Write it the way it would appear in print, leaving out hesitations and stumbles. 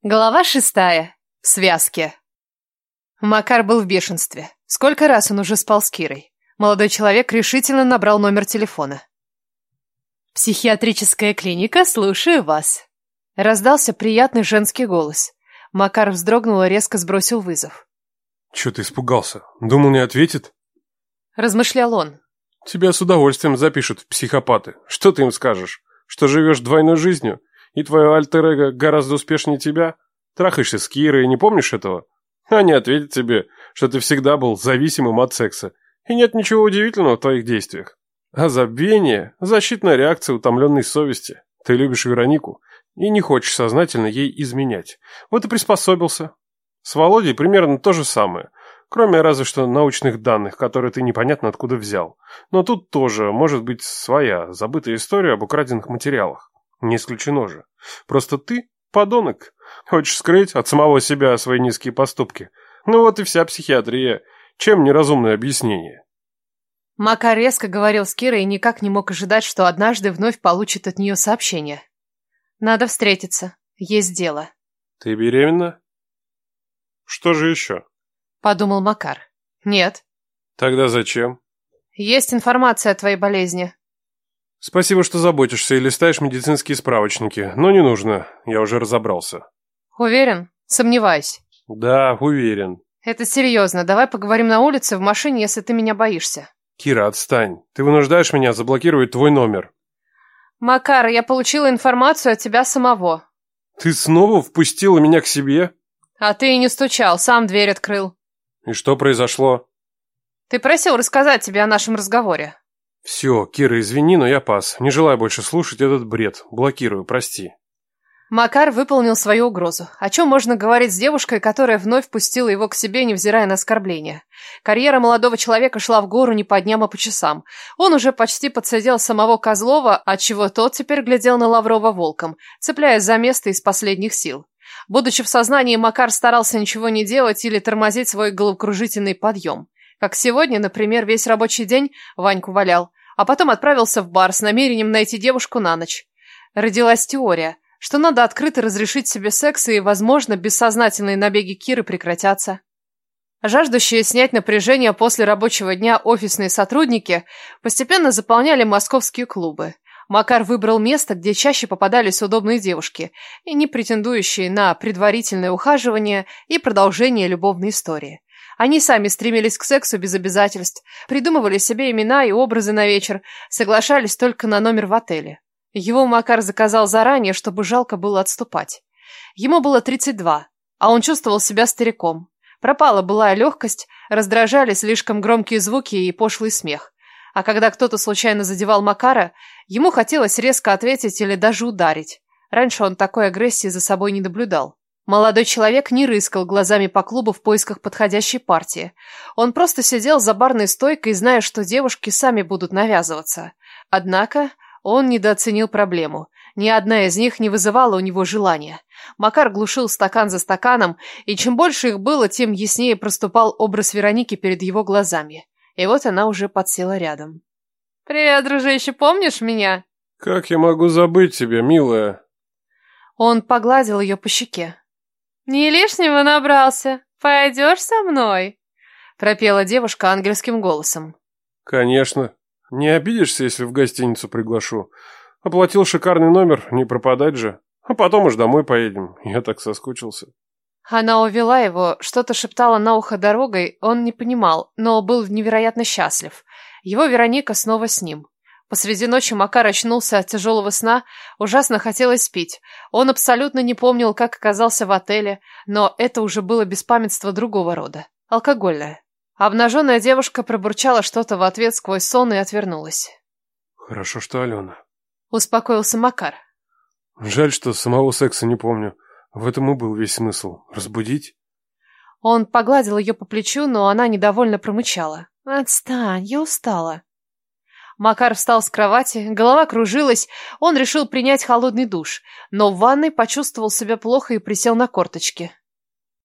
Глава 6. В связке. Макар был в бешенстве. Сколько раз он уже спал с Кирой. Молодой человек решительно набрал номер телефона. «Психиатрическая клиника, слушаю вас». Раздался приятный женский голос. Макар вздрогнул и резко сбросил вызов. «Чё ты испугался? Думал, не ответит?» Размышлял он. «Тебя с удовольствием запишут в психопаты. Что ты им скажешь? Что живешь двойной жизнью? И твое альтер-эго гораздо успешнее тебя? Трахаешься с Кирой и не помнишь этого? Они ответят тебе, что ты всегда был зависимым от секса. И нет ничего удивительного в твоих действиях. А забвение – защитная реакция утомленной совести. Ты любишь Веронику и не хочешь сознательно ей изменять. Вот и приспособился. С Володей примерно то же самое. Кроме разве что научных данных, которые ты непонятно откуда взял. Но тут тоже может быть своя забытая история об украденных материалах. Не исключено же. Просто ты подонок. Хочешь скрыть от самого себя свои низкие поступки. Ну вот и вся психиатрия. Чем неразумное объяснение? Макар резко говорил с Кирой и никак не мог ожидать, что однажды вновь получит от нее сообщение. «Надо встретиться. Есть дело». Ты беременна? Что же еще? Подумал Макар. «Нет. Тогда зачем? Есть информация о твоей болезни». Спасибо, что заботишься и листаешь медицинские справочники, но не нужно, я уже разобрался. Уверен? Сомневаюсь. Да, уверен. Это серьезно. Давай поговорим на улице в машине, если ты меня боишься. Кира, отстань. Ты вынуждаешь меня заблокировать твой номер. Макар, я получила информацию от тебя самого. Ты снова впустила меня к себе? А ты и не стучал, сам дверь открыл. И что произошло? Ты просил рассказать тебе о нашем разговоре. Все, Кира, извини, но я пас. Не желаю больше слушать этот бред. Блокирую, прости. Макар выполнил свою угрозу. О чем можно говорить с девушкой, которая вновь пустила его к себе, невзирая на оскорбления? Карьера молодого человека шла в гору не по дням, а по часам. Он уже почти подсадил самого Козлова, отчего тот теперь глядел на Лаврова волком, цепляясь за место из последних сил. Будучи в сознании, Макар старался ничего не делать или тормозить свой головокружительный подъем. Как сегодня, например, весь рабочий день Ваньку валял, а потом отправился в бар с намерением найти девушку на ночь. Родилась теория, что надо открыто разрешить себе секс, и, возможно, бессознательные набеги Киры прекратятся. Жаждущие снять напряжение после рабочего дня офисные сотрудники постепенно заполняли московские клубы. Макар выбрал место, где чаще попадались удобные девушки, и не претендующие на предварительное ухаживание и продолжение любовной истории. Они сами стремились к сексу без обязательств, придумывали себе имена и образы на вечер, соглашались только на номер в отеле. Его Макар заказал заранее, чтобы жалко было отступать. Ему было 32, а он чувствовал себя стариком. Пропала былая легкость, раздражали слишком громкие звуки и пошлый смех. А когда кто-то случайно задевал Макара, ему хотелось резко ответить или даже ударить. Раньше он такой агрессии за собой не наблюдал. Молодой человек не рыскал глазами по клубу в поисках подходящей партии. Он просто сидел за барной стойкой, зная, что девушки сами будут навязываться. Однако он недооценил проблему. Ни одна из них не вызывала у него желания. Макар глушил стакан за стаканом, и чем больше их было, тем яснее проступал образ Вероники перед его глазами. И вот она уже подсела рядом. «Привет, дружище, помнишь меня?» Как я могу забыть тебя, милая? Он погладил ее по щеке. «Не лишнего набрался. Пойдешь со мной?» Пропела девушка ангельским голосом. Конечно. Не обидишься, если в гостиницу приглашу? Оплатил шикарный номер, не пропадать же. А потом уж домой поедем. Я так соскучился. Она увела его, что-то шептала на ухо дорогой, он не понимал, но был невероятно счастлив. Его Вероника снова с ним. Посреди ночи Макар очнулся от тяжелого сна, ужасно хотелось спить. Он абсолютно не помнил, как оказался в отеле, но это уже было беспамятство другого рода, алкогольное. Обнаженная девушка пробурчала что-то в ответ сквозь сон и отвернулась. Хорошо, что Алена. Успокоился Макар. Жаль, что самого секса не помню. В этом и был весь смысл. Разбудить? Он погладил ее по плечу, но она недовольно промычала. «Отстань, я устала». Макар встал с кровати, голова кружилась, он решил принять холодный душ, но в ванной почувствовал себя плохо и присел на корточки.